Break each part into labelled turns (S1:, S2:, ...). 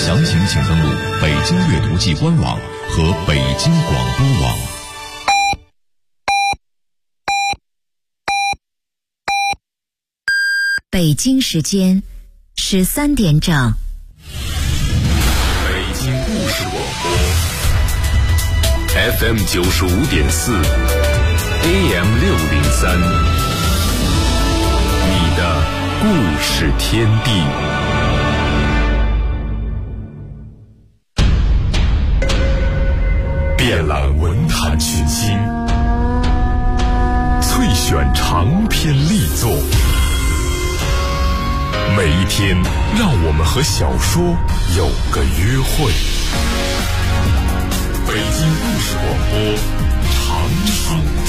S1: 详情请登录北京阅读季官网和北京广播网。
S2: 北京时间13点整。
S3: 北京故事广播 FM 95.4 AM 603，你的故事天地。遍览文坛群星，萃选长篇力作。每一天，让我们和小说有个约会。北京故事广播，长寿天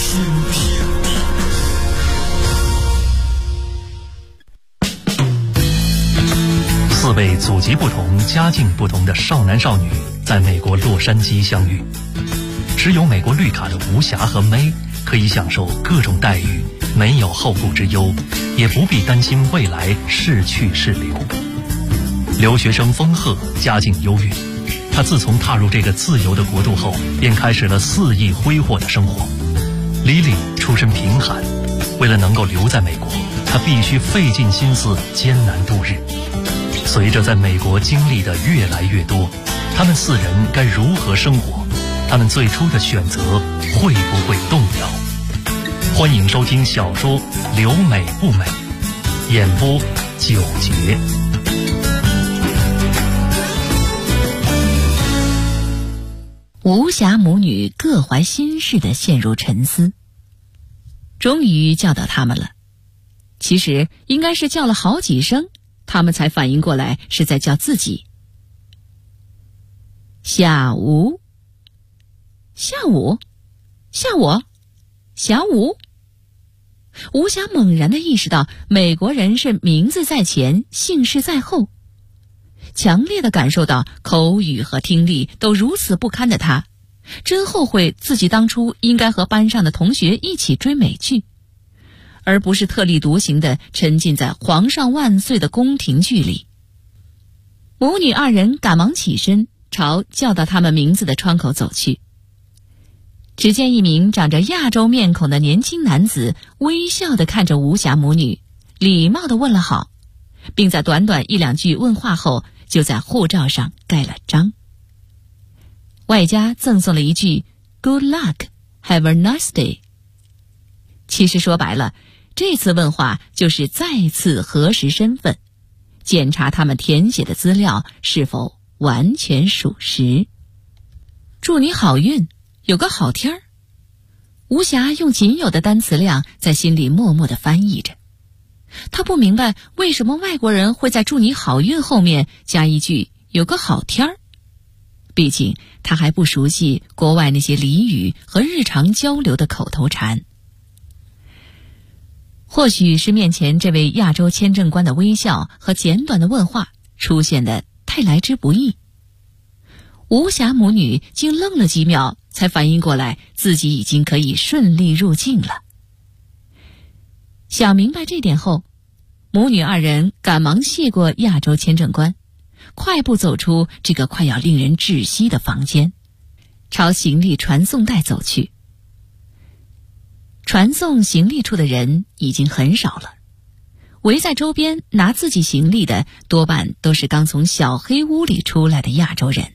S4: 地。4位祖籍不同、家境不同的少男少女在美国洛杉矶相遇。持有美国绿卡的吴霞和May可以享受各种待遇，没有后顾之忧，也不必担心未来是去是留。留学生丰赫家境优越，他自从踏入这个自由的国度后，便开始了肆意挥霍的生活。Lily出身贫寒，为了能够留在美国，他必须费尽心思艰难度日。随着在美国经历的越来越多，他们4人该如何生活？他们最初的选择会不会动摇？欢迎收听小说《留美不美》，演播9节。
S2: 吴霞母女各怀心事地陷入沉思。终于叫到他们了，其实应该是叫了好几声，他们才反应过来是在叫自己。小吴，下午，小吴。吴霞猛然地意识到，美国人是名字在前，姓氏在后。强烈地感受到口语和听力都如此不堪的他，真后悔自己当初应该和班上的同学一起追美剧，而不是特立独行地沉浸在皇上万岁的宫廷剧里。母女2人赶忙起身，朝叫到他们名字的窗口走去。只见一名长着亚洲面孔的年轻男子微笑地看着吴霞母女，礼貌地问了好，并在短短1-2句问话后，就在护照上盖了章，外加赠送了一句 Good luck, have a nice day。 其实说白了，这次问话就是再次核实身份，检查他们填写的资料是否完全属实。祝你好运，有个好天儿。吴霞用仅有的单词量在心里默默地翻译着。他不明白为什么外国人会在祝你好运后面加一句有个好天儿，毕竟他还不熟悉国外那些俚语和日常交流的口头禅。或许是面前这位亚洲签证官的微笑和简短的问话出现的太来之不易，吴霞母女竟愣了几秒，才反应过来自己已经可以顺利入境了。想明白这点后，母女2人赶忙谢过亚洲签证官，快步走出这个快要令人窒息的房间，朝行李传送带走去。传送行李处的人已经很少了，围在周边拿自己行李的多半都是刚从小黑屋里出来的亚洲人。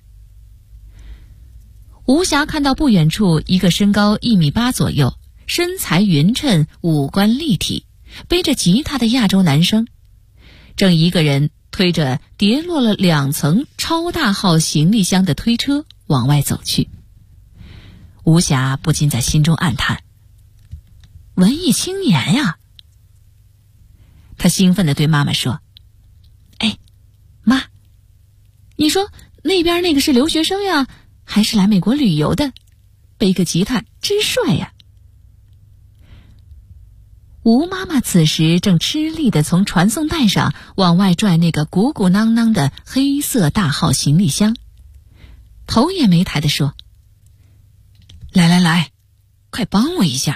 S2: 吴霞看到不远处一个身高1.8米左右，身材匀称，五官立体，背着吉他的亚洲男生，正一个人推着跌落了2层超大号行李箱的推车往外走去。吴霞不禁在心中暗叹，文艺青年呀。他兴奋地对妈妈说，哎，妈，你说那边那个是留学生呀，还是来美国旅游的？背个吉他真帅呀。吴妈妈此时正吃力地从传送带上往外拽那个鼓鼓囊囊的黑色大号行李箱，头也没抬地说，来，快帮我一下。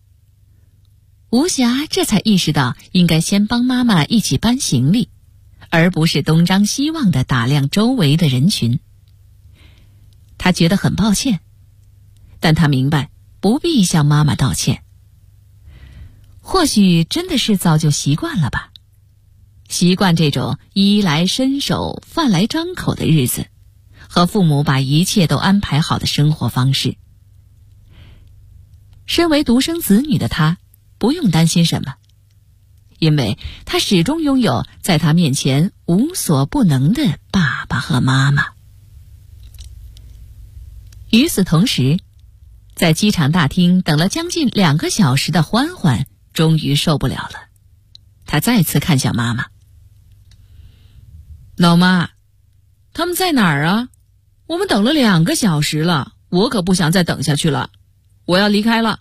S2: 吴霞这才意识到应该先帮妈妈一起搬行李， 而不是东张西望地打量周围的人群。他觉得很抱歉，但他明白不必向妈妈道歉。或许真的是早就习惯了吧，习惯这种衣来伸手饭来张口的日子，和父母把一切都安排好的生活方式。身为独生子女的他不用担心什么，因为他始终拥有在他面前无所不能的爸爸和妈妈。与此同时，在机场大厅等了将近2个小时的欢欢终于受不了了，他再次看向妈妈。老妈，他们在哪儿啊？我们等了2个小时了，我可不想再等下去了，我要离开了。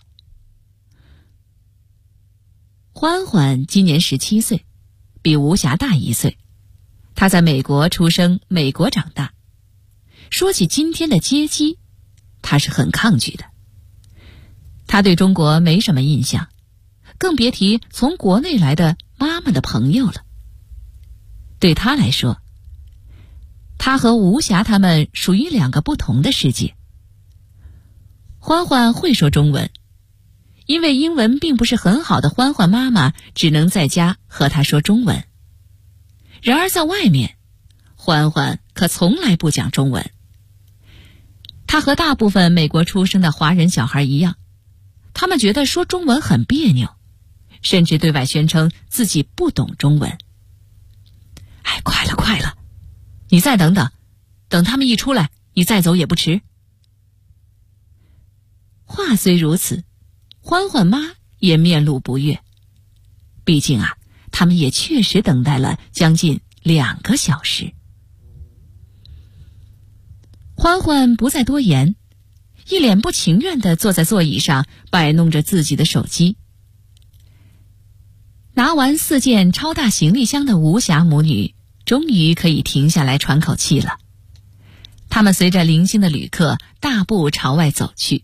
S2: 欢欢今年17岁，比吴霞大1岁。他在美国出生，美国长大。说起今天的接机，他是很抗拒的。他对中国没什么印象，更别提从国内来的妈妈的朋友了。对他来说，他和吴霞他们属于2个不同的世界。欢欢会说中文，因为英文并不是很好的欢欢妈妈只能在家和他说中文。然而在外面，欢欢可从来不讲中文。他和大部分美国出生的华人小孩一样，他们觉得说中文很别扭，甚至对外宣称自己不懂中文。哎，快了，你再等等，等他们一出来，你再走也不迟。话虽如此，欢欢妈也面露不悦。毕竟啊，他们也确实等待了将近2个小时。欢欢不再多言，一脸不情愿地坐在座椅上，摆弄着自己的手机。拿完4件超大行李箱的吴霞母女终于可以停下来喘口气了。他们随着零星的旅客大步朝外走去。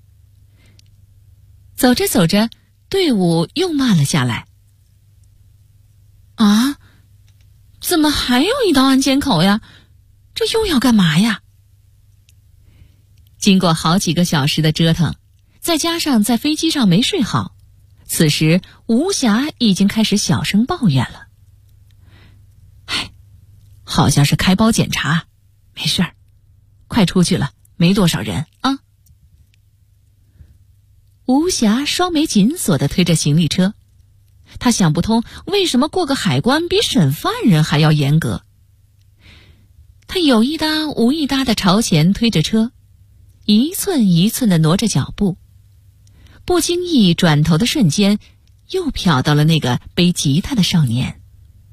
S2: 走着走着，队伍又慢了下来。啊，怎么还有一道安检口呀？这又要干嘛呀？经过好几个小时的折腾，再加上在飞机上没睡好，此时吴霞已经开始小声抱怨了。唉，好像是开包检查，没事儿，快出去了，没多少人啊。吴霞双眉紧锁地推着行李车，她想不通为什么过个海关比审犯人还要严格。她有一搭无一搭地朝前推着车，一寸一寸地挪着脚步，不经意转头的瞬间，又瞟到了那个背吉他的少年。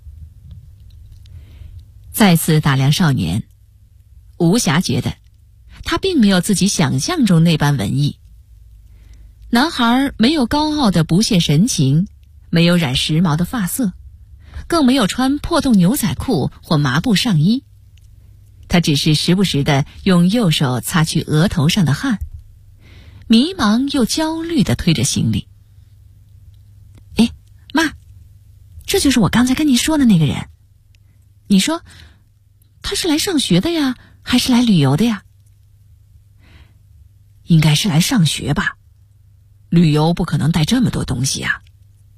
S2: 再次打量少年，吴霞觉得他并没有自己想象中那般文艺。男孩没有高傲的不屑神情，没有染时髦的发色，更没有穿破洞牛仔裤或麻布上衣。他只是时不时地用右手擦去额头上的汗，迷茫又焦虑地推着行李。哎，妈，这就是我刚才跟你说的那个人。你说他是来上学的呀，还是来旅游的呀？应该是来上学吧，旅游不可能带这么多东西呀。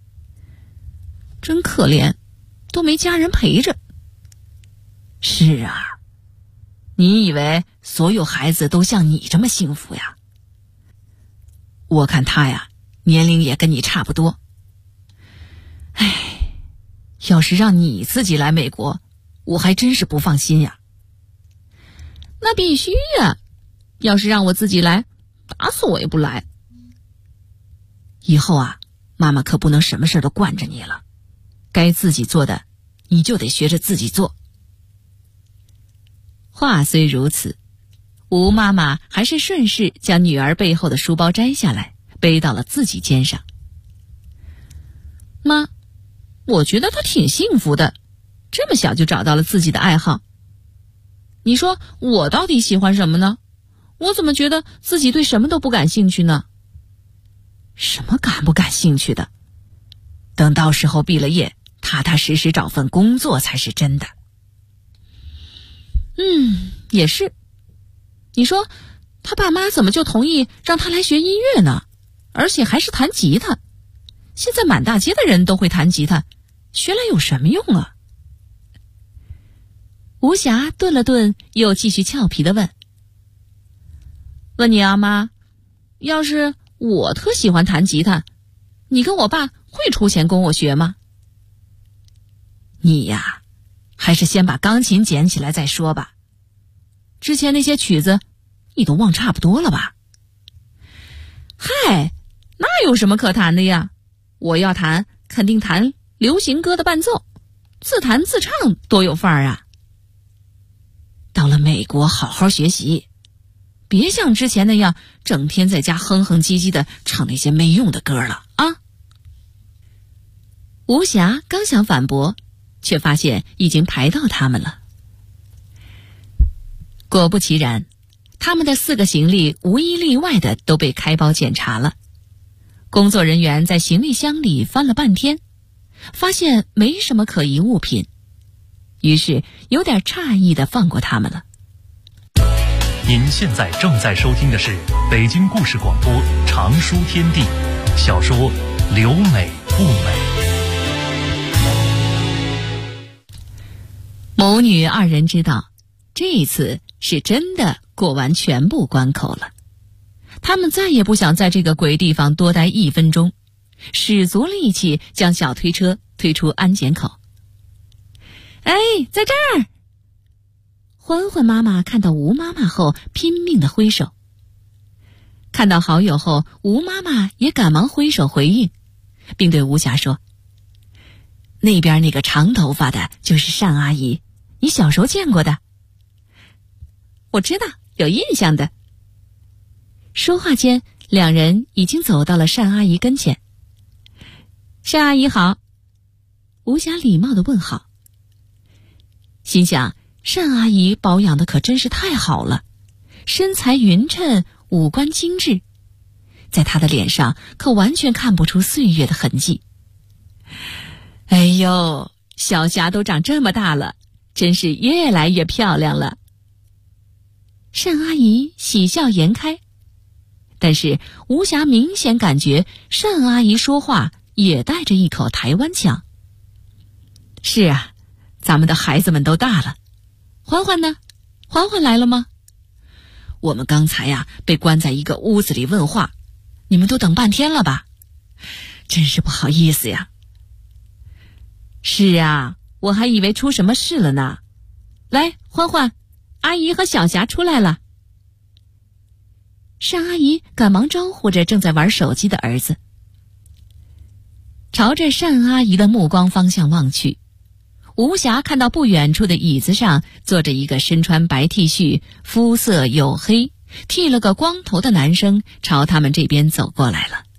S2: 真可怜，都没家人陪着。是啊，你以为所有孩子都像你这么幸福呀？我看他呀，年龄也跟你差不多。唉，要是让你自己来美国，我还真是不放心呀。那必须呀，要是让我自己来，打死我也不来。以后啊，妈妈可不能什么事都惯着你了，该自己做的你就得学着自己做。话虽如此，吴妈妈还是顺势将女儿背后的书包摘下来，背到了自己肩上。妈，我觉得她挺幸福的，这么小就找到了自己的爱好。你说我到底喜欢什么呢？我怎么觉得自己对什么都不感兴趣呢？什么感不感兴趣的？等到时候毕了业， 踏踏实实找份工作才是真的。也是。你说他爸妈怎么就同意让他来学音乐呢？而且还是弹吉他。现在满大街的人都会弹吉他，学来有什么用啊？吴霞顿了顿，又继续俏皮地问你啊妈，要是我特喜欢弹吉他，你跟我爸会出钱供我学吗？你呀，还是先把钢琴捡起来再说吧。之前那些曲子你都忘差不多了吧？嗨，那有什么可弹的呀？我要弹肯定弹流行歌的伴奏，自弹自唱多有范儿啊。到了美国好好学习，别像之前那样整天在家哼哼唧唧的唱那些没用的歌了啊。吴霞刚想反驳，却发现已经排到他们了。果不其然，他们的4个行李无一例外的都被开包检查了。工作人员在行李箱里翻了半天，发现没什么可疑物品，于是有点诧异地放过他们了。
S4: 您现在正在收听的是北京故事广播长书天地小说《留美不美》。
S2: 母女2人知道，这一次是真的过完全部关口了。他们再也不想在这个鬼地方多待1分钟，使足力气将小推车推出安检口。哎，在这儿！欢欢妈妈看到吴妈妈后拼命地挥手。看到好友后，吴妈妈也赶忙挥手回应，并对吴霞说：那边那个长头发的就是单阿姨，你小时候见过的。我知道，有印象的。说话间，2人已经走到了单阿姨跟前。单阿姨好。吴霞礼貌地问好。心想，单阿姨保养的可真是太好了，身材匀称，五官精致，在她的脸上可完全看不出岁月的痕迹。哎呦，小霞都长这么大了，真是越来越漂亮了。单阿姨喜笑颜开，但是吴霞明显感觉单阿姨说话也带着一口台湾腔。是啊，咱们的孩子们都大了。欢欢呢？欢欢来了吗？我们刚才呀，被关在一个屋子里问话，你们都等半天了吧？真是不好意思呀。是啊，我还以为出什么事了呢。来，欢欢，阿姨和小霞出来了。单阿姨赶忙招呼着正在玩手机的儿子。朝着单阿姨的目光方向望去，吴霞看到不远处的椅子上坐着一个身穿白 T 恤、肤色黝黑、剃了个光头的男生，朝他们这边走过来了。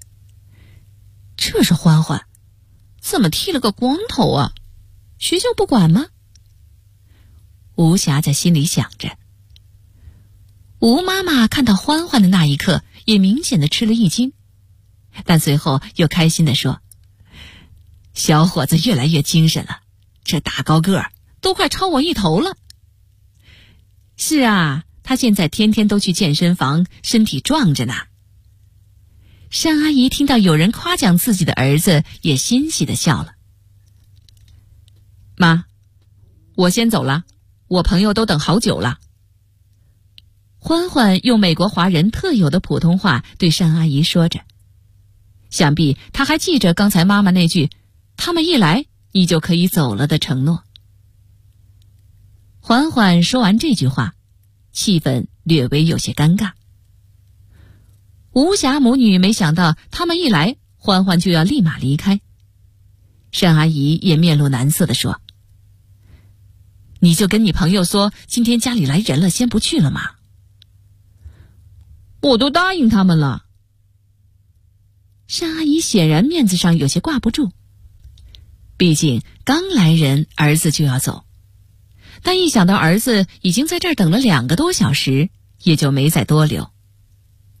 S2: 这是欢欢，怎么剃了个光头啊？学校不管吗？吴霞在心里想着。吴妈妈看到欢欢的那一刻，也明显的吃了一惊，但随后又开心地说：小伙子越来越精神了，这大高个儿都快超我一头了。是啊，他现在天天都去健身房，身体壮着呢。单阿姨听到有人夸奖自己的儿子，也欣喜地笑了。妈，我先走了，我朋友都等好久了。欢欢用美国华人特有的普通话对单阿姨说着，想必他还记着刚才妈妈那句他们一来你就可以走了的承诺。欢欢说完这句话，气氛略微有些尴尬。吴霞母女没想到他们一来，欢欢就要立马离开。单阿姨也面露难色地说：你就跟你朋友说今天家里来人了，先不去了嘛。我都答应他们了。单阿姨显然面子上有些挂不住，毕竟刚来人，儿子就要走，但一想到儿子已经在这儿等了2个多小时，也就没再多留。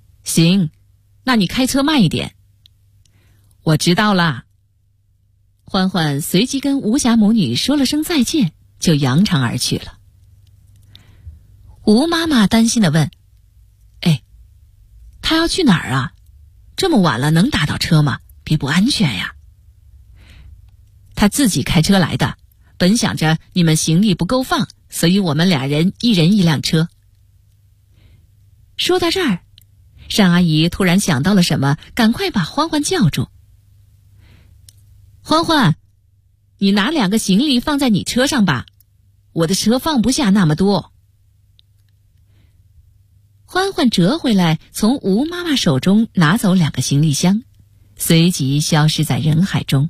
S2: 行，那你开车慢一点。我知道啦。 欢欢随即跟吴霞母女说了声再见，就扬长而去了。吴妈妈担心地问：哎，他要去哪儿啊？这么晚了能打到车吗？别不安全呀。他自己开车来的，本想着你们行李不够放，所以我们俩人一人一辆车。说到这儿，单阿姨突然想到了什么，赶快把欢欢叫住。欢欢，你拿2个行李放在你车上吧，我的车放不下那么多。欢欢折回来，从吴妈妈手中拿走2个行李箱，随即消失在人海中。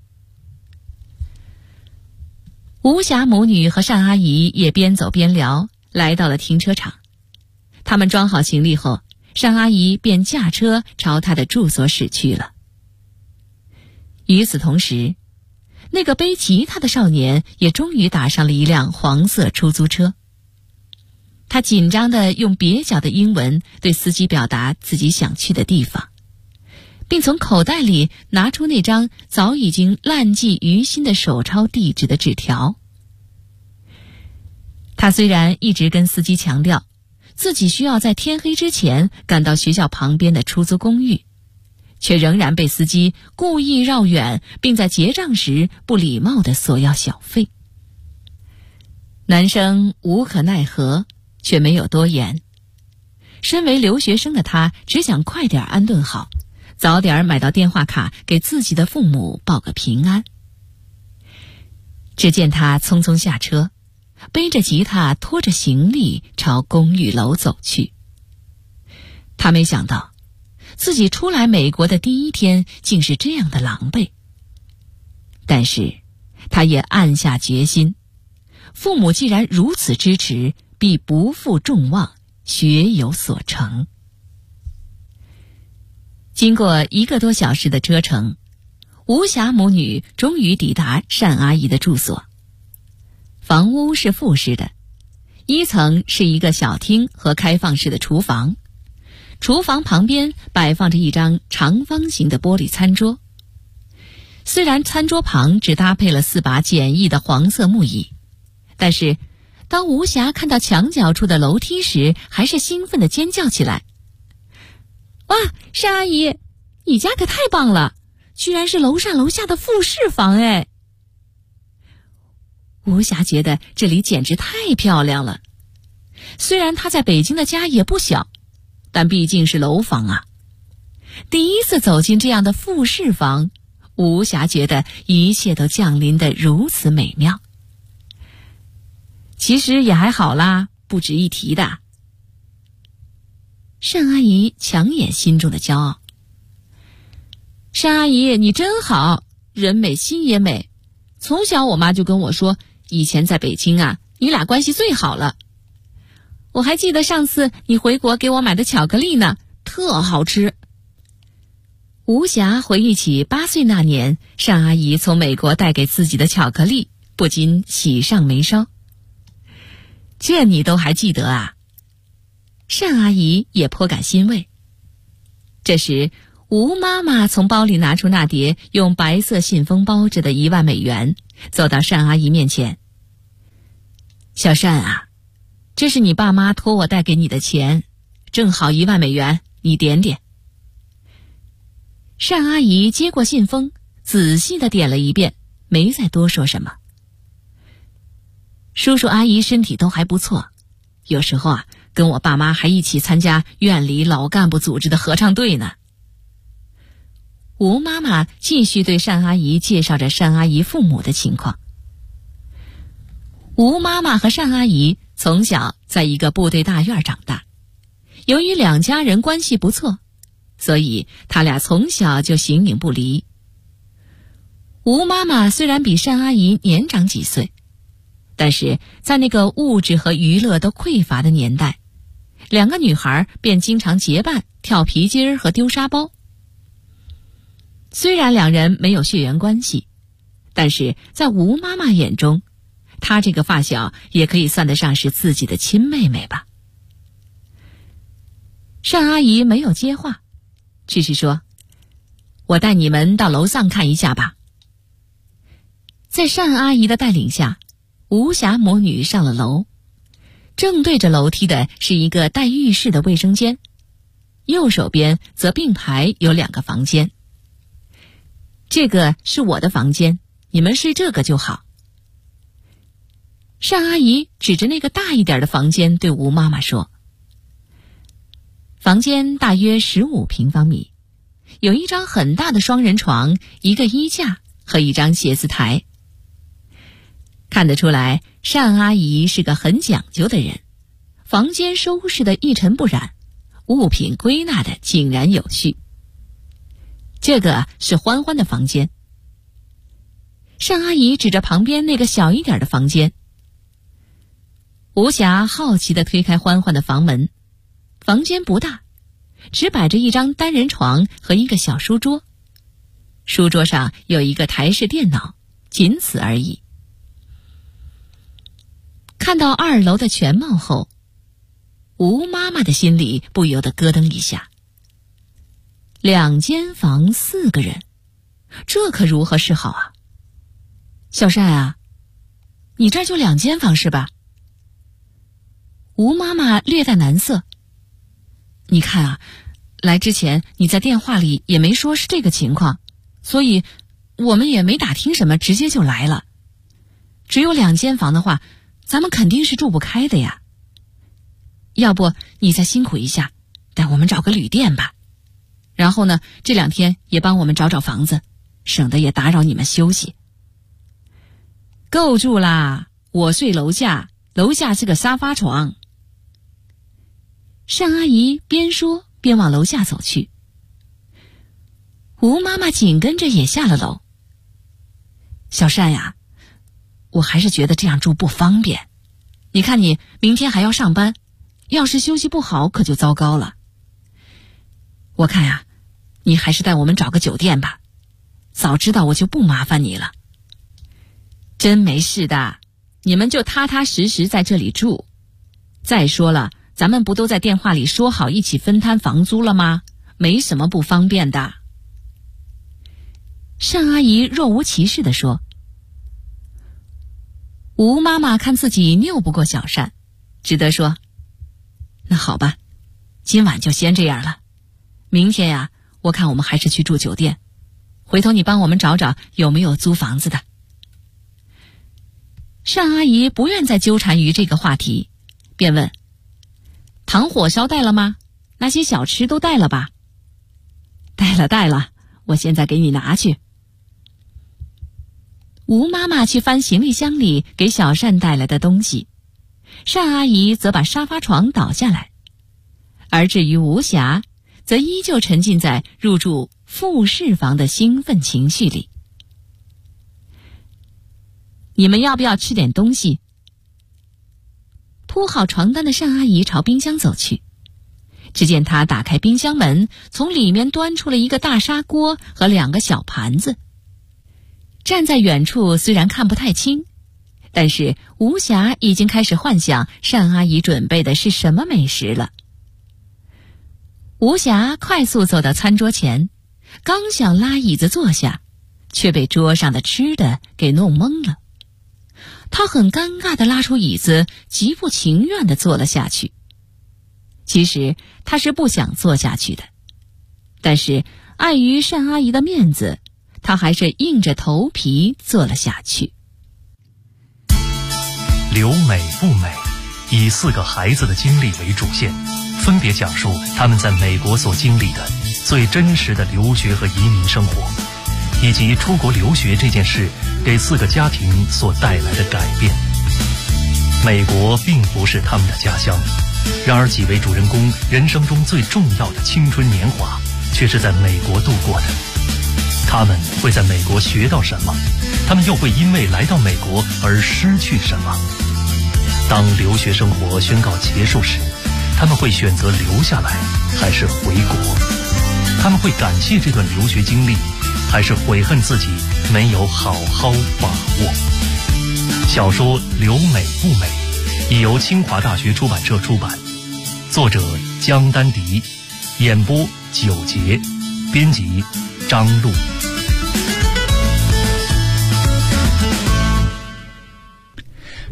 S2: 吴霞母女和单阿姨也边走边聊，来到了停车场。他们装好行李后，单阿姨便驾车朝她的住所驶去了。与此同时，那个背吉他的少年也终于打上了一辆黄色出租车。他紧张地用蹩脚的英文对司机表达自己想去的地方，并从口袋里拿出那张早已经烂迹于心的手抄地址的纸条。他虽然一直跟司机强调自己需要在天黑之前赶到学校旁边的出租公寓，却仍然被司机故意绕远，并在结账时不礼貌地索要小费。男生无可奈何，却没有多言。身为留学生的他，只想快点安顿好，早点买到电话卡给自己的父母报个平安。只见他匆匆下车，背着吉他拖着行李朝公寓楼走去。他没想到自己出来美国的第一天竟是这样的狼狈，但是他也暗下决心，父母既然如此支持，必不负众望，学有所成。经过1个多小时的车程，吴霞母女终于抵达单阿姨的住所。房屋是复式的，1层是一个小厅和开放式的厨房，厨房旁边摆放着一张长方形的玻璃餐桌。虽然餐桌旁只搭配了4把简易的黄色木椅，但是当吴霞看到墙角处的楼梯时，还是兴奋地尖叫起来：哇，单阿姨，你家可太棒了，居然是楼上楼下的复式房哎！吴霞觉得这里简直太漂亮了。虽然她在北京的家也不小，但毕竟是楼房啊。第一次走进这样的复式房，吴霞觉得一切都降临得如此美妙。其实也还好啦，不值一提的。单阿姨强掩心中的骄傲。单阿姨，你真好，人美心也美。从小我妈就跟我说，以前在北京啊，你俩关系最好了。我还记得上次你回国给我买的巧克力呢，特好吃。吴霞回忆起8岁那年，单阿姨从美国带给自己的巧克力，不禁喜上眉梢。这你都还记得啊？单阿姨也颇感欣慰。这时，吴妈妈从包里拿出那叠用白色信封包着的1万美元，走到单阿姨面前。小单啊，这是你爸妈托我带给你的钱，正好1万美元，你点点。单阿姨接过信封，仔细地点了一遍，没再多说什么。叔叔阿姨身体都还不错，有时候啊，跟我爸妈还一起参加院里老干部组织的合唱队呢。吴妈妈继续对单阿姨介绍着单阿姨父母的情况。吴妈妈和单阿姨从小在一个部队大院长大，由于2家人关系不错，所以他俩从小就形影不离。吴妈妈虽然比单阿姨年长几岁，但是在那个物质和娱乐都匮乏的年代，2个女孩便经常结伴跳皮筋和丢沙包。虽然2人没有血缘关系，但是在吴妈妈眼中，她这个发小也可以算得上是自己的亲妹妹吧。单阿姨没有接话，只是说：我带你们到楼上看一下吧。 在单阿姨的带领下，吴霞母女上了楼。正对着楼梯的是一个带浴室的卫生间，右手边则并排有2个房间。这个是我的房间，你们睡这个就好。单阿姨指着那个大一点的房间对吴妈妈说。房间大约15平方米，有一张很大的双人床，一个衣架和一张写字台。看得出来，单阿姨是个很讲究的人，房间收拾得一尘不染，物品归纳得井然有序。这个是欢欢的房间。单阿姨指着旁边那个小一点的房间。吴霞好奇地推开欢欢的房门，房间不大，只摆着一张单人床和一个小书桌，书桌上有一个台式电脑，仅此而已。看到2楼的全貌后，吴妈妈的心里不由得咯噔一下。2间房4个人，这可如何是好啊？小单啊，你这儿就2间房是吧？吴妈妈略带难色。你看啊，来之前你在电话里也没说是这个情况，所以我们也没打听什么，直接就来了。只有2间房的话，咱们肯定是住不开的呀。要不你再辛苦一下，带我们找个旅店吧。然后呢，这2天也帮我们找找房子，省得也打扰你们休息。够住啦，我睡楼下，楼下是个沙发床。单阿姨边说边往楼下走去。吴妈妈紧跟着也下了楼。小单呀，我还是觉得这样住不方便。你看你明天还要上班，要是休息不好可就糟糕了。我看呀，你还是带我们找个酒店吧，早知道我就不麻烦你了。真没事的，你们就踏踏实实在这里住。再说了，咱们不都在电话里说好一起分摊房租了吗？没什么不方便的。单阿姨若无其事地说。吴妈妈看自己拗不过小单，只得说，那好吧，今晚就先这样了。明天呀，我看我们还是去住酒店，回头你帮我们找找有没有租房子的。单阿姨不愿再纠缠于这个话题，便问，糖火烧带了吗？那些小吃都带了吧？带了，我现在给你拿去。吴妈妈去翻行李箱里给小单带来的东西，单阿姨则把沙发床倒下来，而至于吴霞，则依旧沉浸在入住复式房的兴奋情绪里。你们要不要吃点东西？铺好床单的单阿姨朝冰箱走去，只见她打开冰箱门，从里面端出了一个大砂锅和2个小盘子。站在远处虽然看不太清，但是吴霞已经开始幻想单阿姨准备的是什么美食了。吴霞快速走到餐桌前，刚想拉椅子坐下，却被桌上的吃的给弄懵了。她很尴尬地拉出椅子，极不情愿地坐了下去。其实她是不想坐下去的，但是碍于单阿姨的面子，她还是硬着头皮坐了下去。
S4: 留美不美，以4个孩子的经历为主线，分别讲述他们在美国所经历的最真实的留学和移民生活，以及出国留学这件事给4个家庭所带来的改变。美国并不是他们的家乡，然而几位主人公人生中最重要的青春年华却是在美国度过的。他们会在美国学到什么？他们又会因为来到美国而失去什么？当留学生活宣告结束时，他们会选择留下来还是回国？他们会感谢这段留学经历，还是悔恨自己没有好好把握？小说《留美不美》已由清华大学出版社出版，作者江丹迪，演播9节，编辑张璐。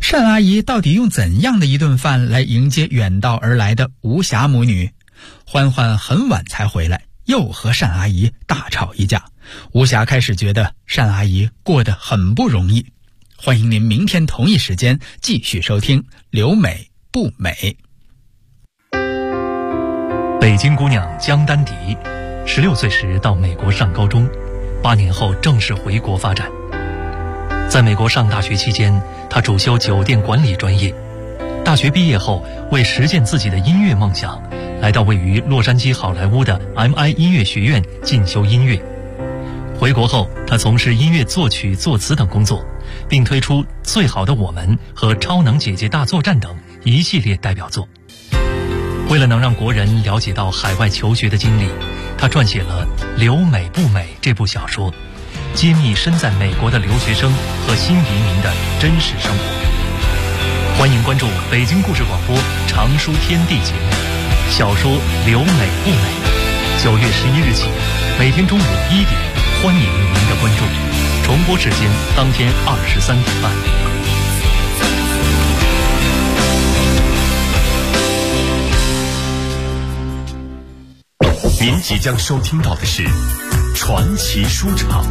S5: 单阿姨到底用怎样的一顿饭来迎接远道而来的吴霞母女？欢欢很晚才回来，又和单阿姨大吵一架。吴霞开始觉得单阿姨过得很不容易。欢迎您明天同一时间继续收听《留美不美》。
S4: 北京姑娘江丹迪，16岁时到美国上高中，8年后正式回国发展。在美国上大学期间，她主修酒店管理专业。大学毕业后，为实现自己的音乐梦想，来到位于洛杉矶好莱坞的 MI 音乐学院进修音乐。回国后，她从事音乐作曲、作词等工作，并推出《最好的我们》和《超能姐姐大作战》等一系列代表作。为了能让国人了解到海外求学的经历，她撰写了《留美不美》这部小说，揭秘身在美国的留学生和新移民的真实生活。欢迎关注北京故事广播常书天地节目，小说《留美不美》，9月11日起，每天中午1点，欢迎您的关注。重播时间当天23点半。
S3: 您即将收听到的是传奇书场。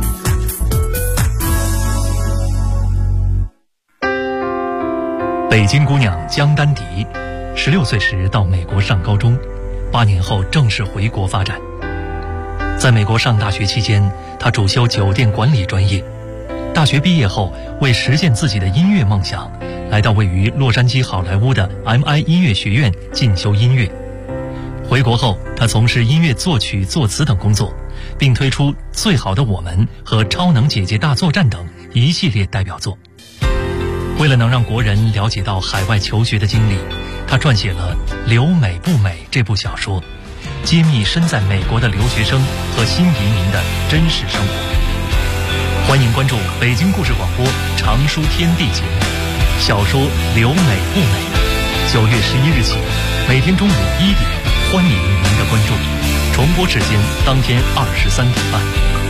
S4: 北京姑娘江丹迪，16岁时到美国上高中，8年后正式回国发展。在美国上大学期间，她主修酒店管理专业。大学毕业后，为实现自己的音乐梦想，来到位于洛杉矶好莱坞的 MI 音乐学院进修音乐。回国后，她从事音乐作曲、作词等工作，并推出《最好的我们》和《超能姐姐大作战》等一系列代表作。为了能让国人了解到海外求学的经历，她撰写了《留美不美》这部小说，揭秘身在美国的留学生和新移民的真实生活。欢迎关注北京故事广播常书天地节目，小说《留美不美》，9月11日起，每天中午1点，欢迎您的关注。重播时间当天23点半。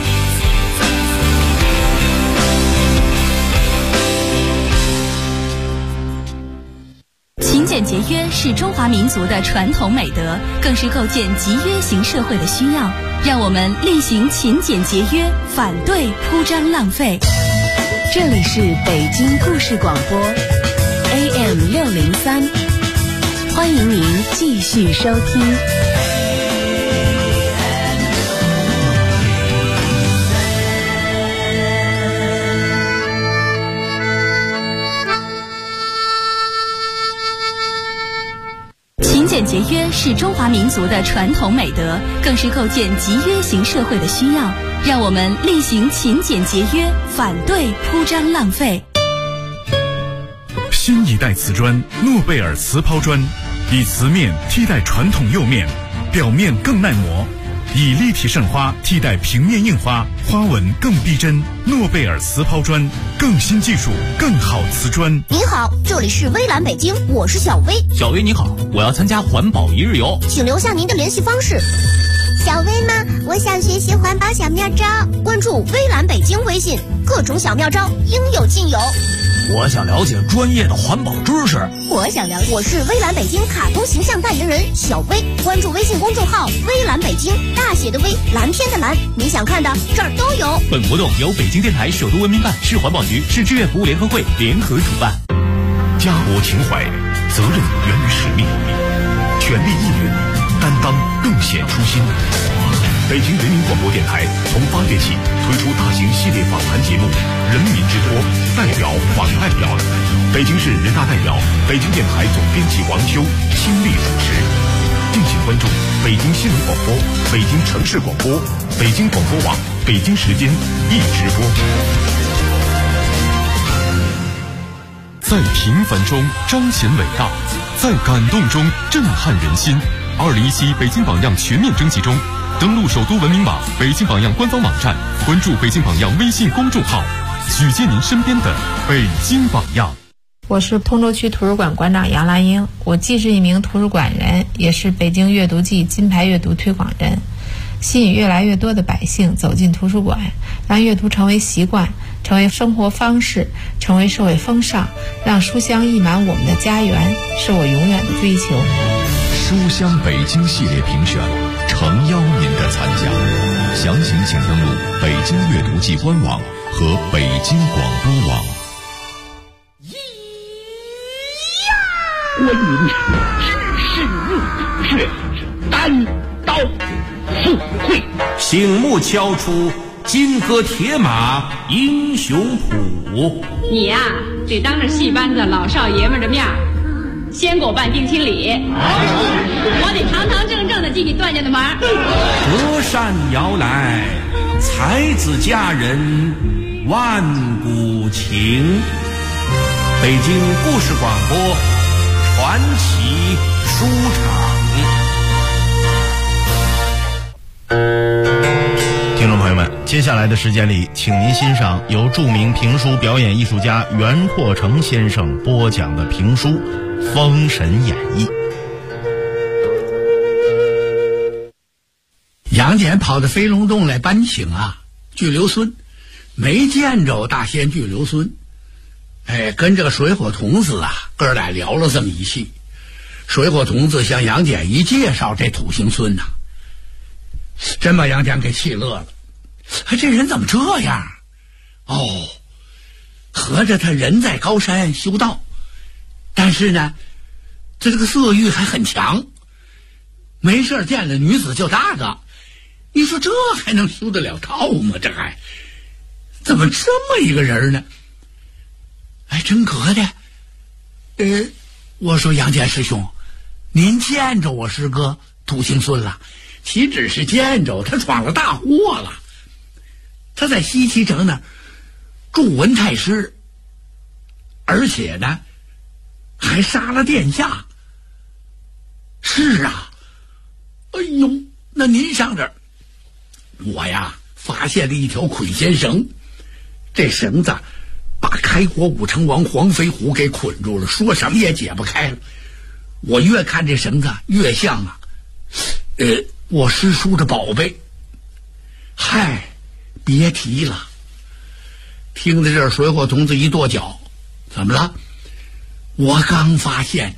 S2: 勤俭节约是中华民族的传统美德，更是构建集约型社会的需要。让我们厉行勤俭节约，反对铺张浪费。这里是北京故事广播 AM603，欢迎您继续收听。勤俭节约是中华民族的传统美德，更是构建集约型社会的需要。让我们厉行勤俭节约，反对铺张浪费。
S3: 新一代瓷砖诺贝尔瓷抛砖，以瓷面替代传统釉面，表面更耐磨；以立体渗花替代平面印花，花纹更逼真。诺贝尔瓷抛砖，更新技术，更好瓷砖。
S6: 您好，这里是微蓝北京，我是小薇。
S7: 小薇你好，我要参加环保一日游，
S6: 请留下您的联系方式。小薇吗？我想学习环保小妙招，关注微蓝北京微信，各种小妙招应有尽有。
S7: 我想了解专业的环保知识。
S6: 我是微蓝北京卡通形象代言人小薇，关注微信公众号微蓝北京，大写的微，蓝天的蓝，你想看的这儿都有。
S7: 本活动由北京电台首都文明办、市环保局、市志愿服务联合会联合主办。
S3: 家国情怀，责任源于使命，全力应援，担当更显初心。北京人民广播电台从8月起推出大型系列访谈节目《人民之托》，代表访代表。北京市人大代表、北京电台总编辑王修倾力主持。敬请关注北京新闻广播、北京城市广播、北京广播网、北京时间一直播。
S1: 在平凡中彰显伟大，在感动中震撼人心。2017北京榜样全面征集中，登录首都文明网、北京榜样官方网站，关注北京榜样微信公众号，举荐您身边的北京榜样。
S8: 我是通州区图书馆馆长杨兰英，我既是一名图书馆人，也是北京阅读季金牌阅读推广人。 吸引越来越多的百姓走进图书馆，让阅读成为习惯，成为生活方式，成为社会风尚，让书香溢满我们的家园，是我永远的追求。
S3: 书香北京系列评选，诚邀您的参加。详情请登录北京阅读季官网和北京广播网。
S9: 关云知识入血，单刀赴会，
S7: 醒目敲出金戈铁马英雄谱。
S10: 你呀，得当着戏班子老少爷们的面先给我办定亲礼，我得堂堂正正的进你段家的门。
S7: 隔山摇来，才子佳人万古情。北京故事广播传奇书场。
S11: 听众朋友们，接下来的时间里，请您欣赏由著名评书表演艺术家袁阔成先生播讲的评书《封神演义》。
S9: 杨戬跑到飞龙洞来搬请巨留孙，没见着大仙巨留孙，跟这个水火童子哥俩聊了这么一气。水火童子向杨戬一介绍这土行孙真把杨戬给气乐了。这人怎么这样？合着他人在高山修道，但是呢，这个色欲还很强，没事见了女子就大个。你说这还能修得了道吗？这还怎么这么一个人呢？真格的。我说杨戬师兄，您见着我师哥土行孙了？岂止是见着，他闯了大祸了。他在西岐城那儿助文太师，而且呢还杀了殿下。是啊，那您上这儿，我呀发现了一条捆仙绳，这绳子把开国武成王黄飞虎给捆住了，说什么也解不开了。我越看这绳子越像我师叔的宝贝。别提了。听到这儿，水火童子一跺脚，怎么了？我刚发现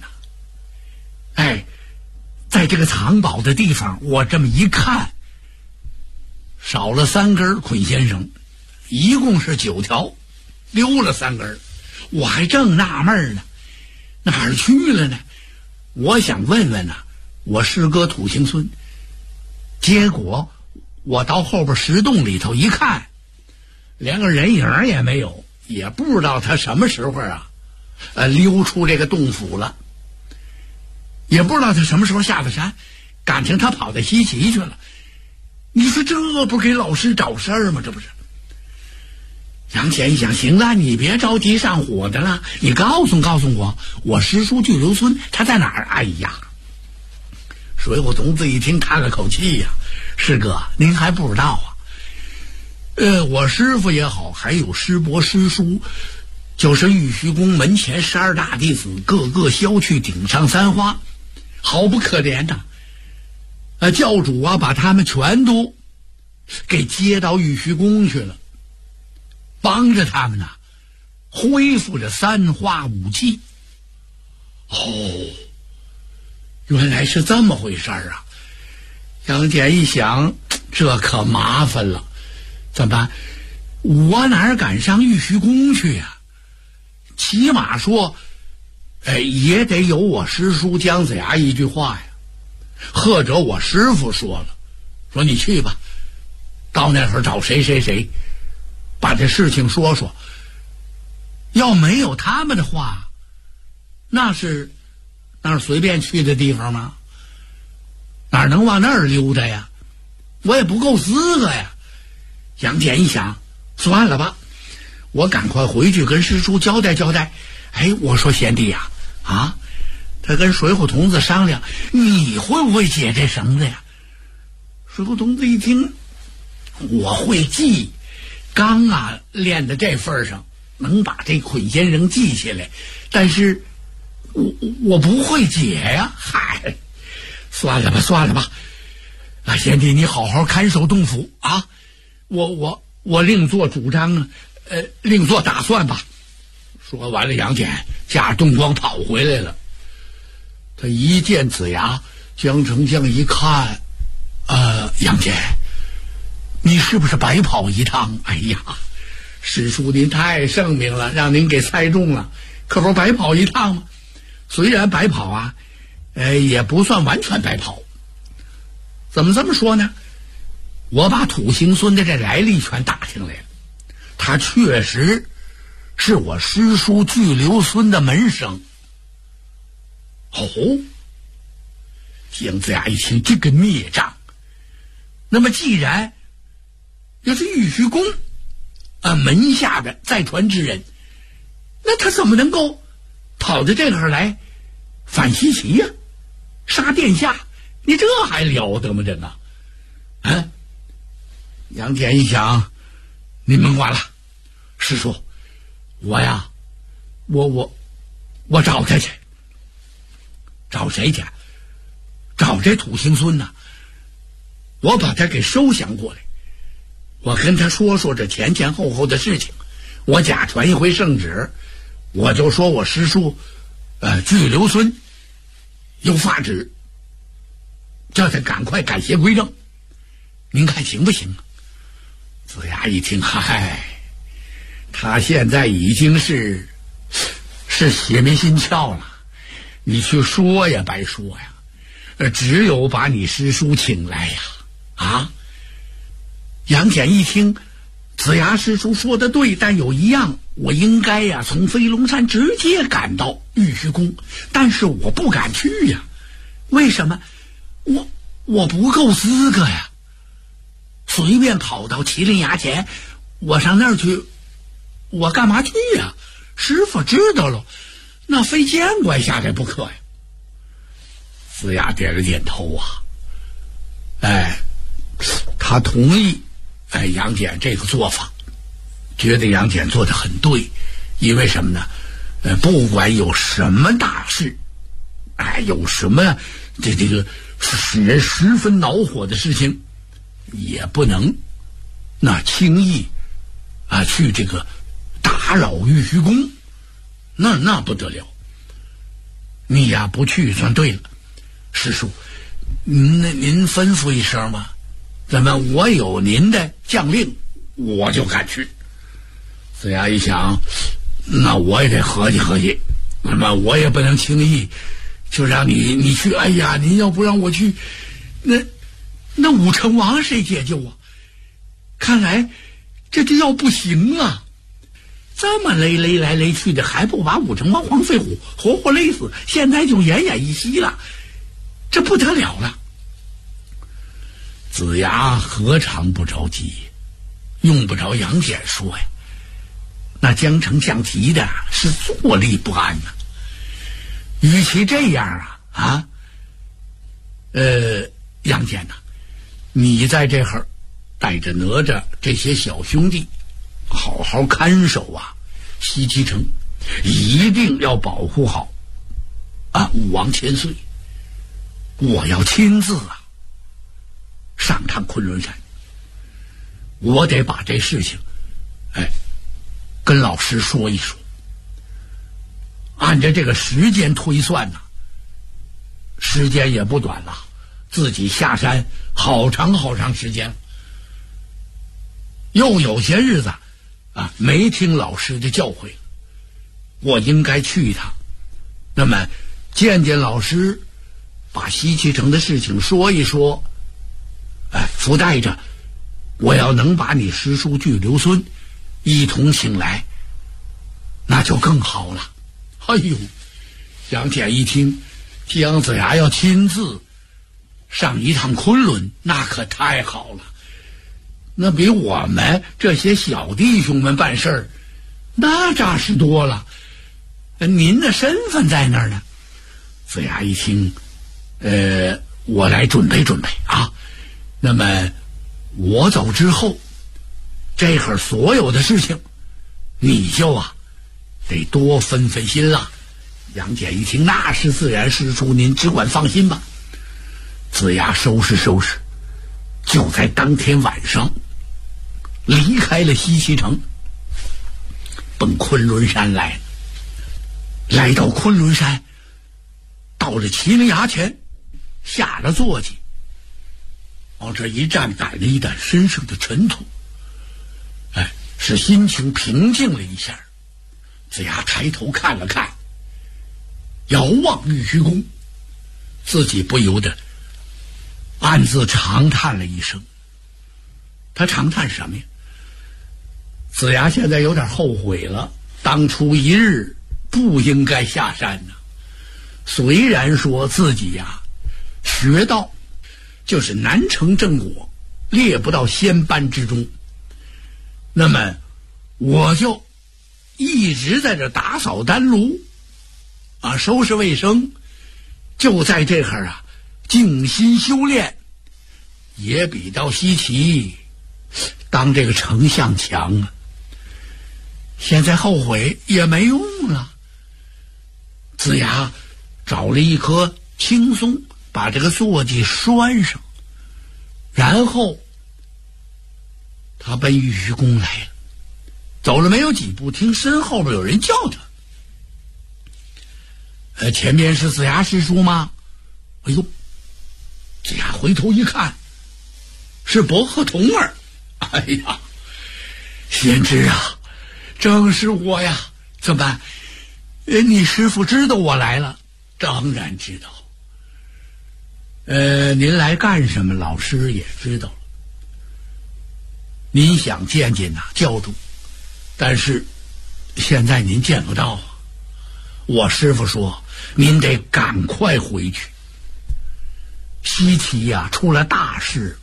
S9: 在这个藏宝的地方，我这么一看，少了3根捆仙绳，一共是9条，溜了3根。我还正纳闷呢，哪儿去了呢？我想问问我师哥土行孙。结果我到后边石洞里头一看，连个人影也没有，也不知道他什么时候溜出这个洞府了，也不知道他什么时候下的山，感情他跑到西岐去了。你说这不给老师找事儿吗？这不是。杨戬一想，行了，你别着急上火的了，你告诉我，我师叔巨留孙他在哪儿？水火童子一听，叹了口气呀，师哥，您还不知道我师父也好，还有师伯师叔，就是玉虚宫门前12大弟子，个个削去顶上3花，好不可怜教主把他们全都给接到玉虚宫去了，帮着他们恢复着3花武器。原来是这么回事杨戬一想，这可麻烦了，怎么办？我哪敢上玉虚宫去起码说也得有我师叔姜子牙一句话或者我师父说你去吧，到那会儿找谁把这事情说说。要没有他们的话，那是随便去的地方吗？哪能往那儿溜达呀？我也不够资格呀。杨戬一想，算了吧，我赶快回去跟师叔交代交代。我说贤弟他跟水火童子商量，你会不会解这绳子呀？水火童子一听，我会系，刚练到这份上，能把这捆仙绳系起来，但是我不会解呀。算了吧， 贤弟，你好好看守洞府啊！我另做主张，另做打算吧。说完了，杨戬驾东光跑回来了。他一见子牙，江丞相一看，杨戬，你是不是白跑一趟？哎呀，师叔您太圣明了，让您给猜中了，可不白跑一趟吗？虽然白跑啊，也不算完全白跑。怎么这么说呢？我把土行孙的这来历全打听来了，他确实是我师叔巨留孙的门生。哦，姜子牙一听这个孽障，那么既然要是玉虚宫门下的再传之人，那他怎么能够跑到这块来反西岐呀，杀殿下？你这还了得吗？这个杨戬一想，你甭管了，师叔，我呀，我找他去。找谁去？找这土行孙呢？我把他给收降过来，我跟他说说这前前后后的事情，我假传一回圣旨，我就说我师叔巨留孙有发旨，叫他赶快改邪归正，您看行不行啊？子牙一听，嗨，他现在已经是邪迷心窍了，你去说也白说呀，只有把你师叔请来呀！啊！杨戬一听，子牙师叔说的对，但有一样，我应该呀从飞龙山直接赶到玉虚宫，但是我不敢去呀。为什么？我不够资格呀。随便跑到麒麟崖前，我上那儿去，我干嘛去呀？师傅知道了，那非见怪下来不可呀。子牙点了点头啊，他同意杨戬这个做法，觉得杨戬做得很对，因为什么呢？不管有什么大事，有什么这个使人十分恼火的事情，也不能那轻易去这个打扰玉虚宫，那不得了。你呀不去算对了，师叔，您吩咐一声吧，怎么我有您的将令，我就敢去。子牙一想，那我也得合计合计，那么我也不能轻易就让你去。哎呀，您要不让我去，那武成王谁解救啊？看来这就要不行啊！这么勒来勒去的，还不把武成王黄飞虎活活勒死？现在就奄奄一息了，这不得了了！子牙何尝不着急，用不着杨戬说呀。那江丞相急的是坐立不安呐。与其这样杨戬呐，你在这会儿带着哪吒这些小兄弟好好看守西岐城，一定要保护好武王千岁。我要亲自上趟昆仑山，我得把这事情跟老师说一说。按照这个时间推算时间也不短了，自己下山好长时间，又有些日子没听老师的教诲，我应该去一趟，那么见老师，把西岐城的事情说一说，附带着我要能把你师叔巨留孙一同请来，那就更好了。哎呦，杨戬一听姜子牙要亲自上一趟昆仑，那可太好了，那比我们这些小弟兄们办事儿那扎实多了。您的身份在那儿呢。子牙一听，我来准备准备那么我走之后，这会儿所有的事情你就得多分分心了。杨戬一听，那是自然，师叔您只管放心吧。子牙收拾收拾， 就在当天晚上离开了西岐城，奔昆仑山来了。来到昆仑山，到了麒麟崖前，下了坐骑，往这一站，掸了一掸身上的尘土，使心情平静了一下。子牙抬头看了看，遥望玉虚宫，自己不由得暗自长叹了一声。他长叹什么呀？子牙现在有点后悔了，当初一日不应该下山呢。虽然说自己学道就是难成正果，列不到仙班之中，那么我就一直在这打扫丹炉收拾卫生，就在这块静心修炼，也比到西岐当这个丞相强啊。现在后悔也没用了。子牙找了一棵青松，把这个坐骑拴上，然后他奔玉虚宫来了。走了没有几步，听身后边有人叫他。前面是子牙师叔吗？哎呦，子牙回头一看，是伯鹤童儿。哎呀，贤侄啊，正是我呀，怎么办？你师父知道我来了？当然知道。您来干什么？老师也知道了。您想见见教主，但是现在您见不到我师父说您得赶快回去。西岐出了大事，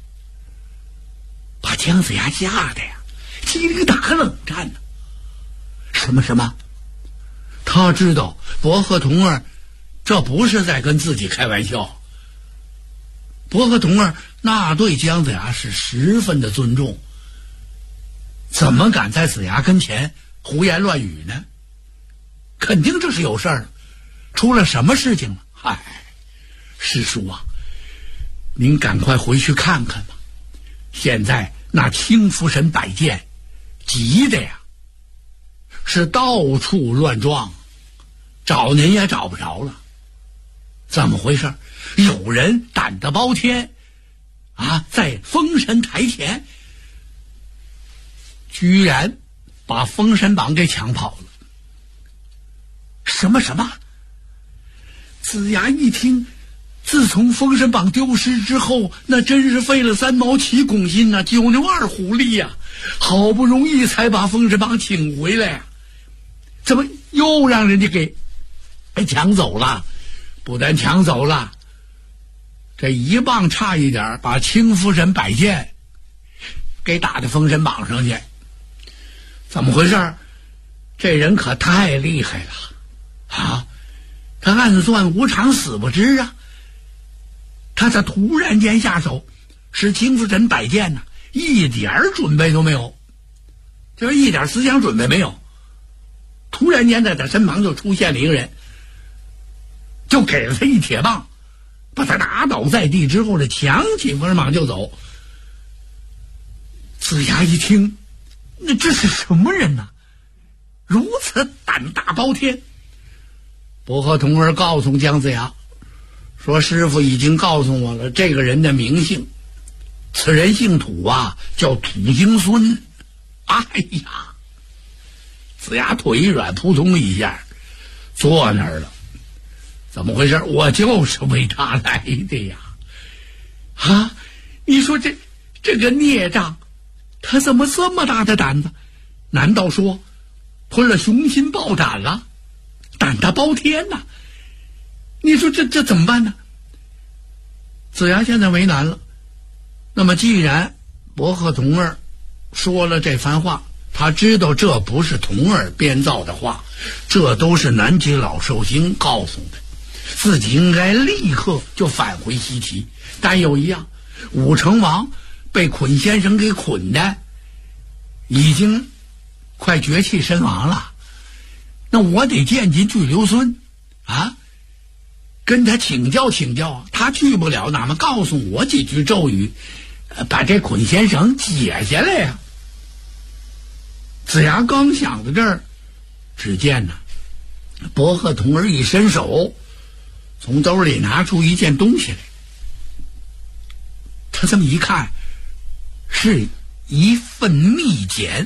S9: 把姜子牙吓得机灵打个冷战呢。什么？他知道伯鹤童儿这不是在跟自己开玩笑。伯鹤童儿那对姜子牙是十分的尊重，怎么敢在子牙跟前胡言乱语呢？肯定这是有事儿，出了什么事情了？师叔您赶快回去看看吧。现在那青福神摆件急的是到处乱撞，找您也找不着了。怎么回事？有人胆大包天在封神台前居然把封神榜给抢跑了。什么？子牙一听，自从封神榜丢失之后，那真是费了3毛7公斤9牛2虎力好不容易才把封神榜请回来怎么又让人家给抢走了？不但抢走了，这一棒差一点把青福神摆件给打到封神榜上去。怎么回事？这人可太厉害了他暗算无常死不知他突然间下手，使青福神摆件一点准备都没有，就是一点思想准备没有。突然间在他身旁就出现了一个人，就给了他一铁棒，把他打倒在地之后抢起封神榜就走。子牙一听，那这是什么人呢？如此胆大包天。伯鹤童儿告诉姜子牙说，师父已经告诉我了这个人的名姓，此人姓土叫土经孙。子牙腿软，扑通一下坐那儿了。怎么回事？我就是为他来的你说这个孽障，他怎么这么大的胆子？难道说吞了雄心豹胆了？胆大包天你说这怎么办呢？子牙现在为难了。那么既然伯鹤童儿说了这番话，他知道这不是童儿编造的话，这都是南极老寿星告诉的，自己应该立刻就返回西岐。但有一样，武成王被捆先生给捆的已经快绝气身亡了，那我得见进巨留孙跟他请教。他去不了，哪么告诉我几句咒语， 把这捆仙绳解下来呀。子牙刚想到这儿，只见呢，伯鹤童儿一伸手，从兜里拿出一件东西来。他这么一看，是一份密简，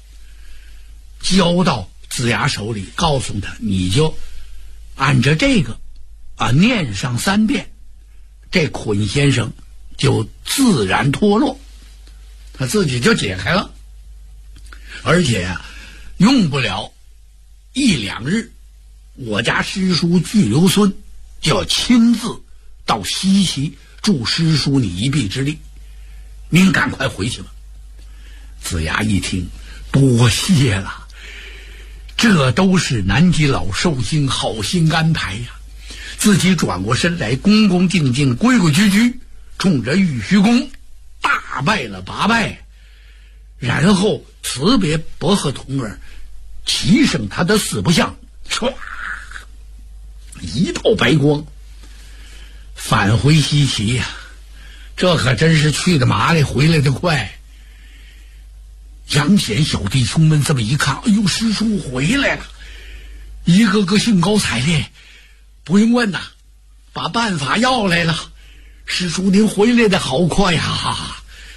S9: 交到子牙手里，告诉他，你就按着这个念上3遍，这捆仙绳就自然脱落，他自己就解开了。而且用不了1、2日，我家师叔巨留孙就要亲自到西岐助师叔你一臂之力，您赶快回去吧。子牙一听，多谢了，这都是南极老寿星好心安排呀。自己转过身来，恭恭敬敬规规矩矩冲着玉虚宫大拜了8拜，然后辞别伯鹤童儿，骑上他的4不像，唰，一道白光返回西岐呀。这可真是去的麻利，回来的快。杨戬小弟兄们这么一看，哎呦，师叔回来了，一个个兴高采烈。不用问呐，把办法要来了。师叔您回来的好快呀！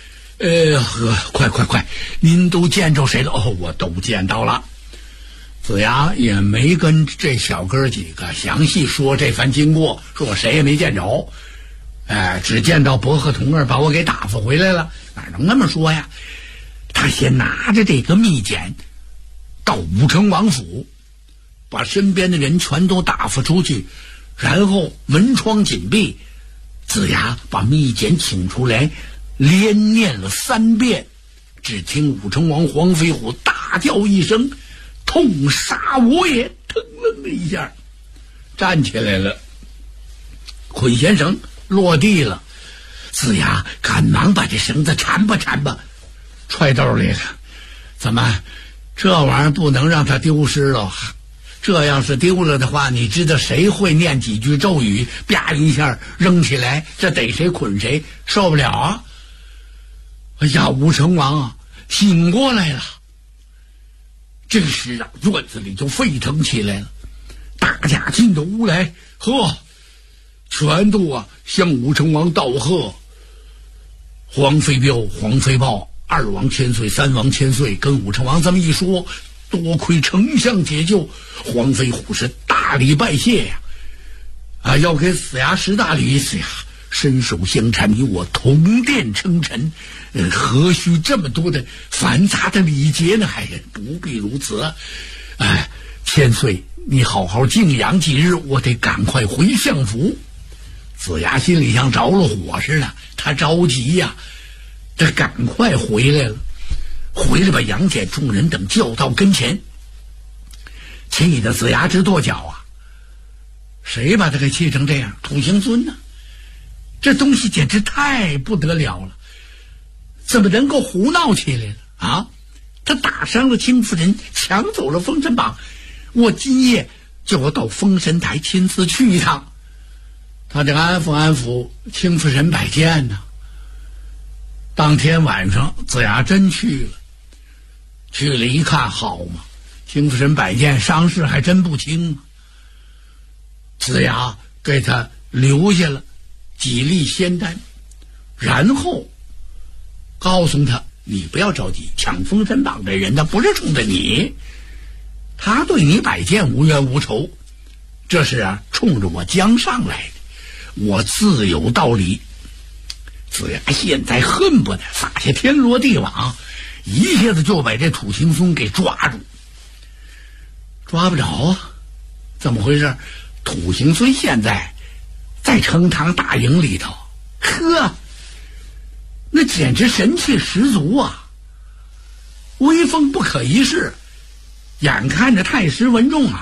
S9: 快，您都见着谁了？我都见到了。子牙也没跟这小哥几个详细说这番经过，说我谁也没见着，只见到伯鹤童儿把我给打发回来了，哪能那么说呀？他先拿着这个密简到武成王府，把身边的人全都打发出去，然后门窗紧闭。子牙把密简请出来，连念了3遍，只听武成王黄飞虎大叫一声，痛杀我也！腾楞的一下站起来了，捆仙绳落地了。子牙赶忙把这绳子缠吧揣兜里了。怎么，这玩意儿不能让它丢失了？这要是丢了的话，你知道谁会念几句咒语，啪一下扔起来，这逮谁捆谁，受不了啊！哎呀，武成王啊，醒过来了。这时啊，院子里就沸腾起来了，大家进到屋来，全都向武成王道贺。黄飞彪、黄飞豹2王千岁、3王千岁，跟武成王这么一说，多亏丞相解救，黄飞虎是大礼拜谢呀！要给子牙10大礼，子牙伸手相搀，你我同殿称臣，何须这么多的繁杂的礼节呢？不必如此。千岁，你好好静养几日，我得赶快回相府。子牙心里像着了火似的，他着急呀，他赶快回来了。回来把杨戬众人等叫到跟前，气得子牙直跺脚啊！谁把他给气成这样？土行孙呢？这东西简直太不得了了，怎么能够胡闹起来了啊？他打伤了青夫人，抢走了封神榜，我今夜就要到封神台亲自去一趟。他得安抚青夫人摆剑呢。当天晚上子牙真去了一看，好嘛，青夫人摆剑伤势还真不轻啊。子牙给他留下了几粒仙丹，然后告诉他，你不要着急，抢封神榜的人他不是冲着你，他对你摆剑无冤无仇，这是冲着我江上来的，我自有道理。子牙现在恨不得撒下天罗地网，一下子就把这土行孙给抓住。抓不着啊，怎么回事？土行孙现在在成堂大营里头，那简直神气十足啊，威风不可一世。眼看着太师文仲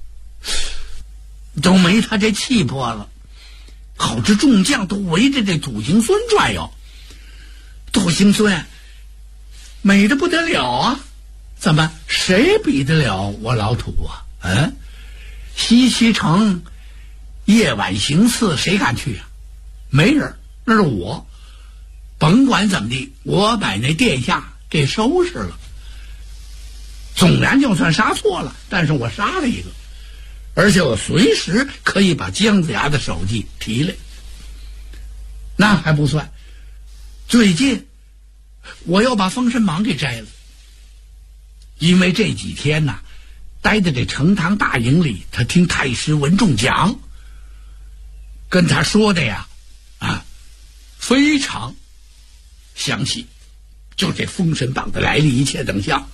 S9: 都没他这气魄了，好这众将都围着这土行孙转悠。土行孙美得不得了啊，怎么谁比得了我老土啊？西岐城夜晚行刺谁敢去啊？没人，那是我。 甭管怎么地，我把那殿下给收拾了。纵然就算杀错了，但是我杀了一个，而且我随时可以把姜子牙的首级提来。那还不算，最近我又把封神榜给摘了，因为这几天呢，待在这成堂大营里，他听太师文仲讲，跟他说的呀，非常详细，就这封神榜的来历一切等向。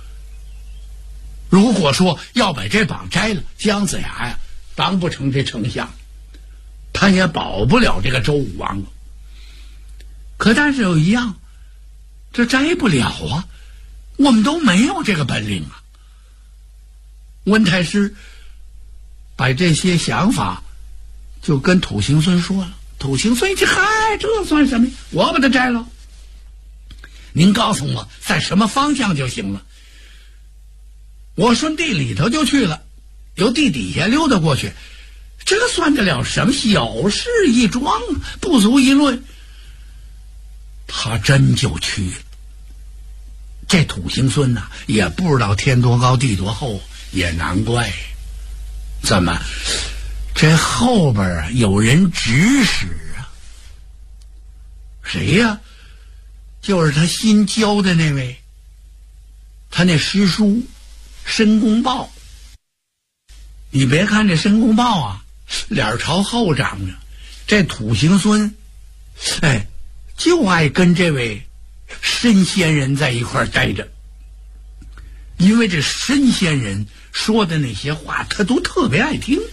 S9: 如果说要把这榜摘了，姜子牙呀当不成这丞相，他也保不了这个周武王了。可但是有一样，这摘不了啊，我们都没有这个本领啊。温太师把这些想法就跟土行孙说了，土行孙一听，嗨，这算什么？我把它摘了，您告诉我在什么方向就行了。我顺地里头就去了，由地底下溜达过去，这算得了什么？小事一桩，不足一论。他真就去了。这土行孙呐，也不知道天多高地多厚，也难怪。怎么这后边啊有人指使啊？谁呀？就是他新教的那位，他那师叔申公豹。你别看这申公豹啊脸朝后长着，这土行孙就爱跟这位申仙人在一块待着，因为这申仙人说的那些话他都特别爱听。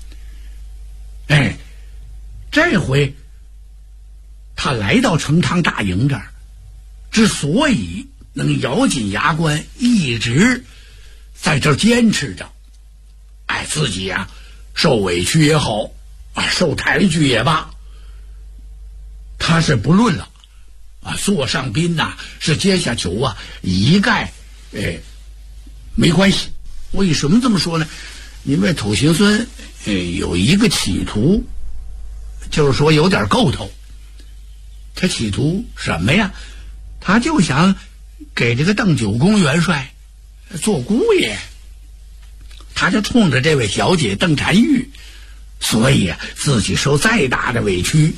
S9: 这回他来到成汤大营这儿，之所以能咬紧牙关一直在这儿坚持着，自己啊受委屈也好，受抬举也罢，他是不论了座上宾呐，是阶下囚啊，一概没关系。为什么这么说呢？因为土行孙有一个企图，就是说有点够头。他企图什么呀？他就想给这个邓九公元帅做姑爷，他就冲着这位小姐邓婵玉，所以自己受再大的委屈，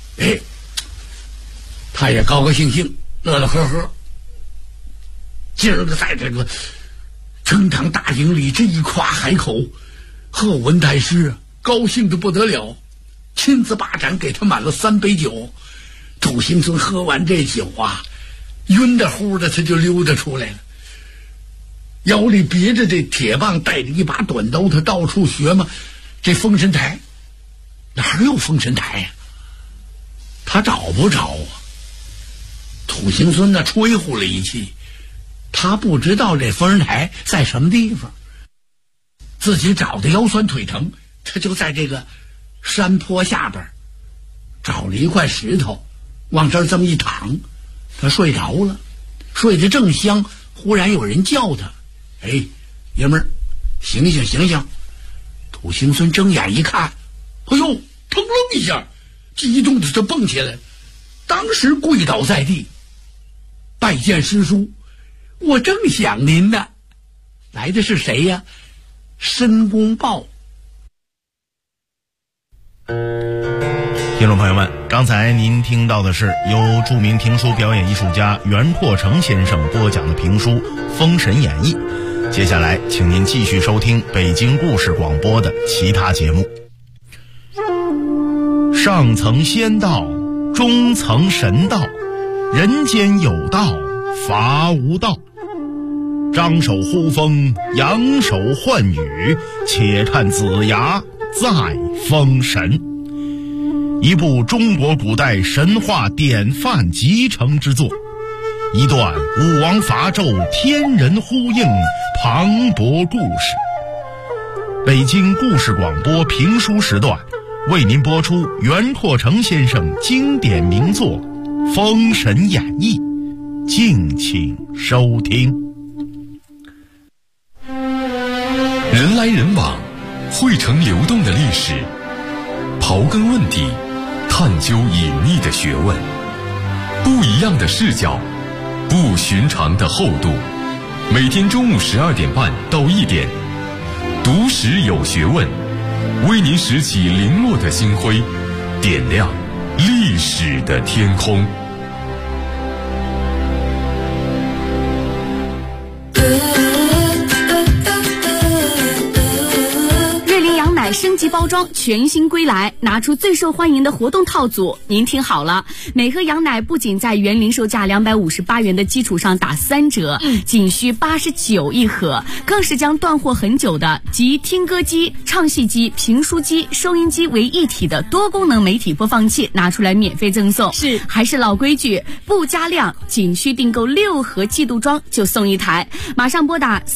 S9: 他也高高兴兴乐乐呵呵。今儿个在这个成堂大营里这一夸海口，贺文太师高兴得不得了，亲自把盏给他满了3杯酒。土行孙喝完这酒啊，晕得乎的他就溜达出来了，腰里别着这铁棒，带着一把短刀，他到处学嘛。这封神台哪有封神台呀？他找不着啊。土行孙呢吹呼了一气，他不知道这封神台在什么地方，自己找的腰酸腿疼，他就在这个山坡下边找了一块石头，往这儿这么一躺，他睡着了，睡得正香。忽然有人叫他，爷们儿，醒醒醒醒！土行孙睁眼一看，哎呦，腾楞一下，激动的就蹦起来，当时跪倒在地，拜见师叔，我正想您呢。来的是谁呀？申公豹。
S11: 听众朋友们，刚才您听到的是由著名评书表演艺术家袁拓成先生播讲的评书《封神演义》。接下来请您继续收听北京故事广播的其他节目。上层仙道，中层神道，人间有道，伐无道。张手呼风，扬手唤雨，且看子牙再封神。一部中国古代神话典范集成之作，一段武王伐纣天人呼应磅礴故事。北京故事广播评书时段为您播出袁拓成先生经典名作《封神演义》，敬请收听。
S1: 人来人往，汇成流动的历史，刨根问底，探究隐秘的学问。 不一样的视角，不寻常的厚度。每天中午12点半到1点，读史有学问，为您拾起零落的星辉，点亮历史的天空。
S12: 升级包装全新归来，拿出最受欢迎的活动套组。您听好了，每盒羊奶不仅在原零售价258元的基础上打3折，仅需89一盒，更是将断货很久的集听歌机、唱戏机、评书机、收音机为一体的多功能媒体播放器拿出来免费赠送。
S2: 是，
S12: 还是老规矩，不加量，仅需订购6盒季度装就送一台。马上拨打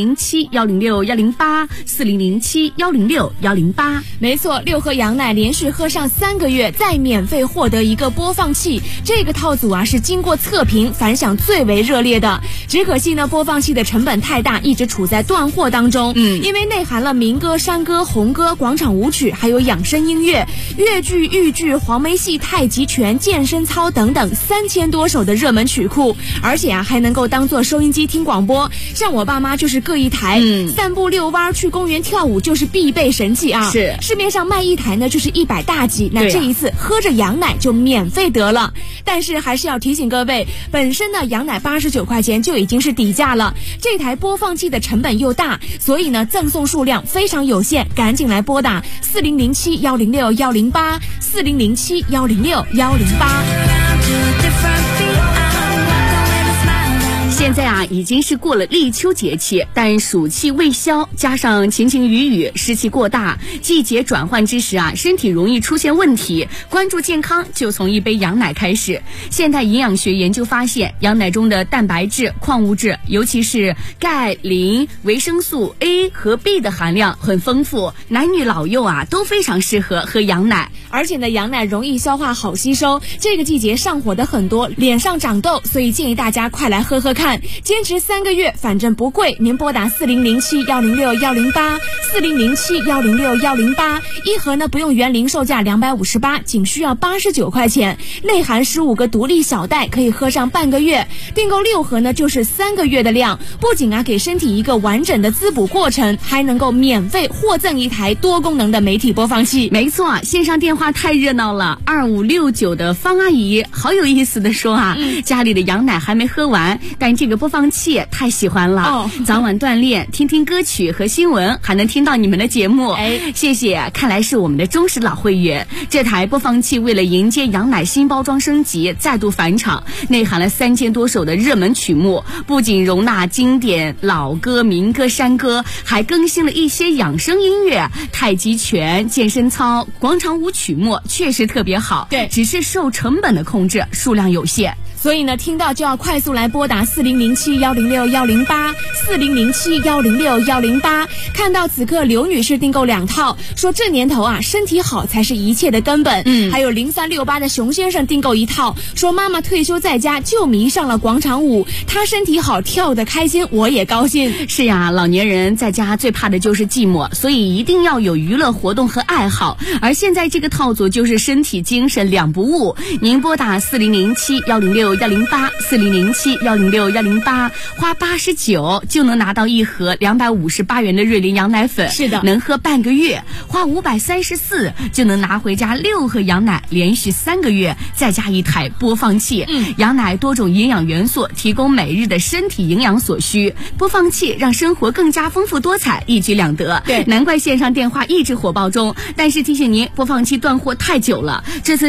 S12: 4007-106-108，4007-106-108。
S8: 没错，6盒羊奶连续喝上3个月，再免费获得一个播放器。这个套组啊是经过测评，反响最为热烈的。只可惜呢，播放器的成本太大，一直处在断货当中。因为内含了民歌、山歌、红歌、广场舞曲，还有养生音乐、越剧、豫剧、黄梅戏、太极拳、健身操等等3000多首的热门曲库，而且啊还能够当做收音机听广播。像我爸妈就是各一台，散步遛弯、去公园跳舞就是必备神器啊。
S12: 是，
S8: 市面上卖一台呢就是100大几，那这一次喝着羊奶就免费得了。但是还是要提醒各位，本身呢羊奶89块钱就已经是底价了，这台播放器的成本又大，所以呢赠送数量非常有限，赶紧来拨打4007-106-108，4007-106-108。
S12: 现在啊，已经是过了立秋节气，但暑气未消，加上晴晴雨雨，湿气过大，季节转换之时啊，身体容易出现问题。关注健康，就从一杯羊奶开始。现代营养学研究发现，羊奶中的蛋白质、矿物质，尤其是钙、磷、维生素 A 和 B 的含量很丰富，男女老幼啊都非常适合喝羊奶。
S8: 而且呢，羊奶容易消化，好吸收。这个季节上火的很多，脸上长痘，所以建议大家快来喝喝看。坚持3个月，反正不贵。您拨打4007-106-108，4007-106-108，一盒呢不用原零售价258，仅需要89块钱，内含15个独立小袋，可以喝上半个月。订购6盒呢就是3个月的量，不仅啊给身体一个完整的滋补过程，还能够免费获赠一台多功能的媒体播放器。
S12: 没错，线上电话太热闹了。2569的方阿姨好有意思的说啊，家里的羊奶还没喝完，但这个播放器太喜欢了，早晚锻炼，听听歌曲和新闻，还能听到你们的节目。谢谢，看来是我们的忠实老会员。这台播放器为了迎接羊奶新包装升级，再度返场，内含了3000多首的热门曲目，不仅容纳经典老歌、民歌、山歌，还更新了一些养生音乐、太极拳、健身操、广场舞曲目，确实特别好。
S8: 对，
S12: 只是受成本的控制，数量有限。
S8: 所以呢，听到就要快速来拨打4007-106-108，4007-106-108。看到此刻刘女士订购2套，说这年头啊，身体好才是一切的根本。还有0368的熊先生订购1套，说妈妈退休在家就迷上了广场舞，她身体好，跳得开心，我也高兴。
S12: 是呀，老年人在家最怕的就是寂寞，所以一定要有娱乐活动和爱好。而现在这个套组就是身体精神两不误。您拨打4007-106-108，4007-106-108，花89就能拿到一盒258元的瑞麟羊奶粉，
S8: 是的，
S12: 能喝半个月。花534就能拿回家6盒羊奶，连续3个月，再加一台播放器。羊奶多种营养元素，提供每日的身体营养所需。播放器让生活更加丰富多彩，一举两得。
S8: 对，
S12: 难怪线上电话一直火爆中。但是提醒您，播放器断货太久了，这次